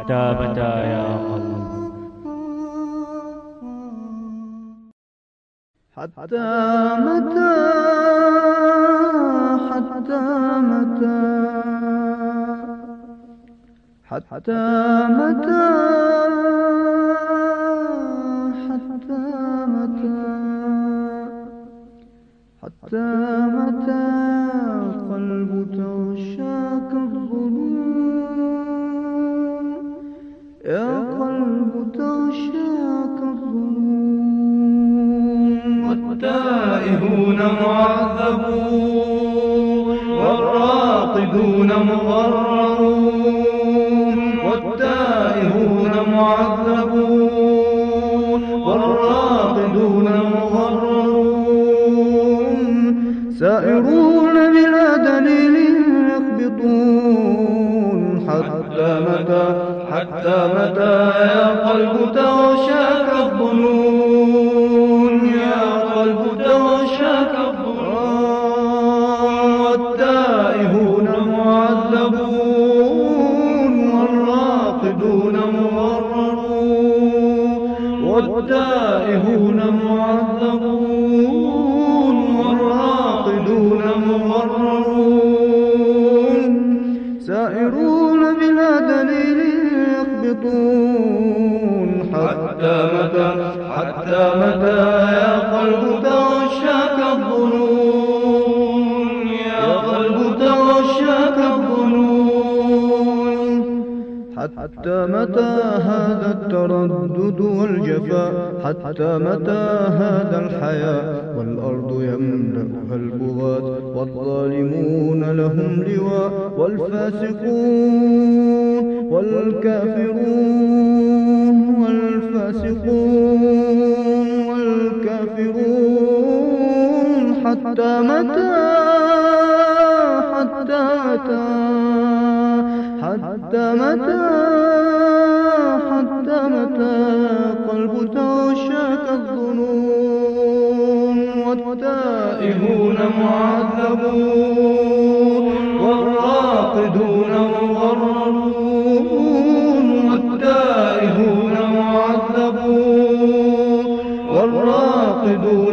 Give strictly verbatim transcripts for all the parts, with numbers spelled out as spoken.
حتى متى يا قلب؟ حتى متى حتى متى حتى متى حتى متى حتى متى قلب تغشاك الظنون يا قلب تغشاك الظنون والتائهون معذبون والراقدون مغررون والتائهون معذبون والراقدون مغررون سائرون بلا دليل يخبطون حتى متى حتى متى يا قلب تغشاك الظنون يا قلب تغشاك الظنون والتائهون معذبون والراقدون مغررون والتائهون معذبون والراقدون مغررون سائرون بلا دليل يخبطون حتى متى حتى متى يا قلب تغشاك الظنون يا قلب تغشاك الظنون حتى متى هذا التردد والجفاء حتى متى هذا الحياء والأرض يملأها البغاة والظالمون لهم لواء والفاسقون والكافرون والفاسقون والكافرون حتى متى حتى متى حتى متى حتى متى قلب تغشاك الظنون والتائهون معذبون والراقدون مغررون والتائهون معذبون والراقدون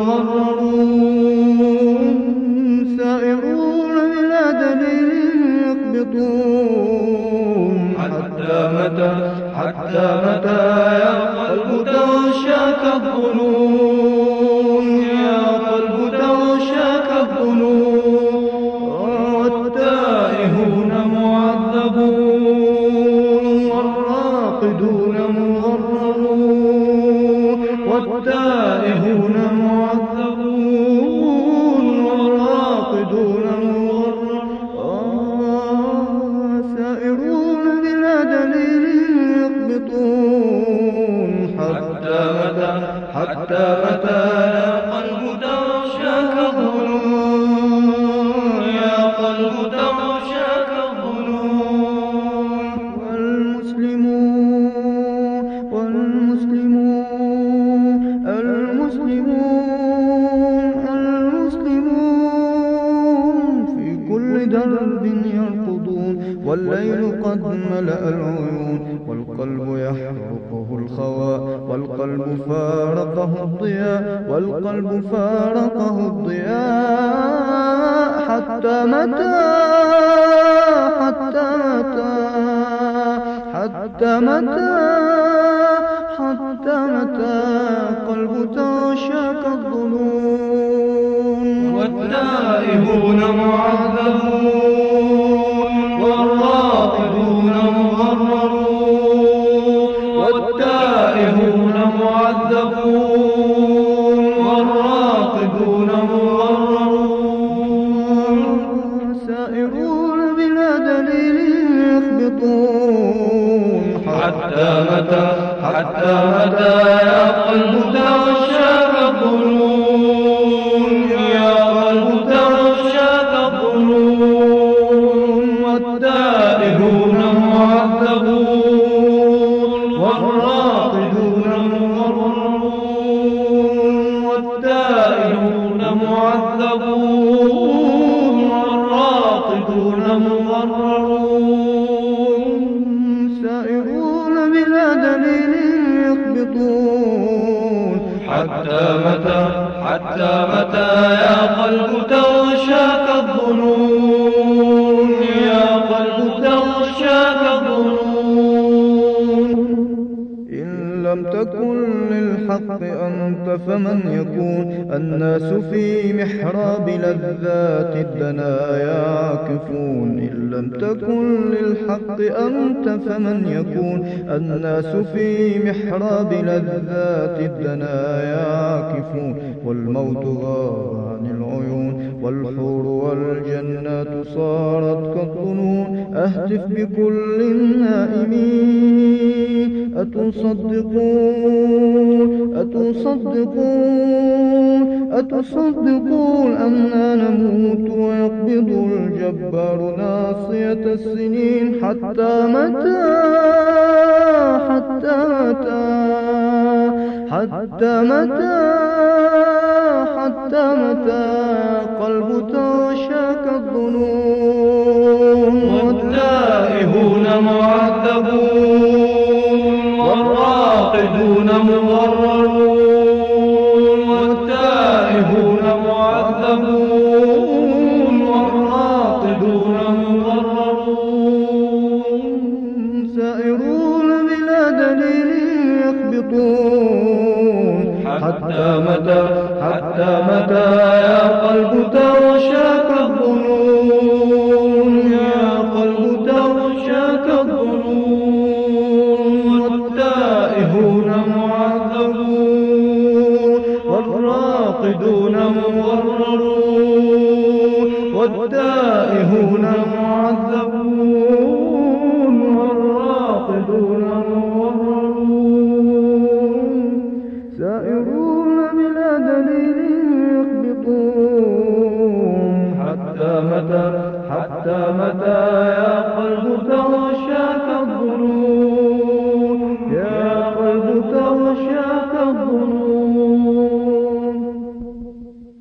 مغررون سائرون بلا دليل يخبطون حتى متى حتى متى يا قلب تغشاك الظنون يا قلب تغشاك الظنون والتائهون معذبون والراقدون مغررون والتائهون معذبون والراقدون مغررون سائرون بلا دليل يخبطون حتى متى حتى متى يا قلب تغشاك الظنون يا قلب تغشاك الظنون والمسلمون والمسلمون المسلمون المسلمون في كل درب يرقضون والليل قد ملأ العيون والقلب يحرقه الخواء والقلب فارقه الضياء والقلب فارقه الضياء حتى متى حتى متى حتى متى حتى متى قلب تغشاك الظنون والتائهون معذبون والراقدون مغررون والتائهون معذبون والراقدون مغررون سائرون بلا دليل يخبطون حتى متى حتى متى يا قلب تغشاك الظنون يا قلب تغشاك الظنون والتائهون معذبون والراقدون مغررون والتائهون معذبون والراقدون مغررون سائرون يقبضون حتى متى حتى متى يا قلب تغشاك الظنون يا قلب تغشاك الظنون إن لم تكن للحق أنت فمن يكون الناس في محراب لذات الدنايا عاكفون إن لم تكن للحق أنت فمن يكون الناس في محراب لذات الدنايا عاكفون والموت غاب عن العيون والحور والجنات صارت كالظنون أهتف بكل النائمين أتصدقون أتصدقون أتصدقون أننا نموت ويقبض الجبار ناصية السنين حتى متى حتى متى حتى متى حتى متى قلب تغشاك الظنون والتائهون معذبون والراقدون مغررون والتائهون معذبون والراقدون مغررون سائرون بلا دليل يخبطون حتى متى حتى متى يا قلب تغشاك الظنون يا قلب تغشاك الظنون والتائهون معذبون والراقدون مغررون والتائهون معذبون والراقدون مغررون سائرون بلا دليل يخبطون حتى متى حتى متى يا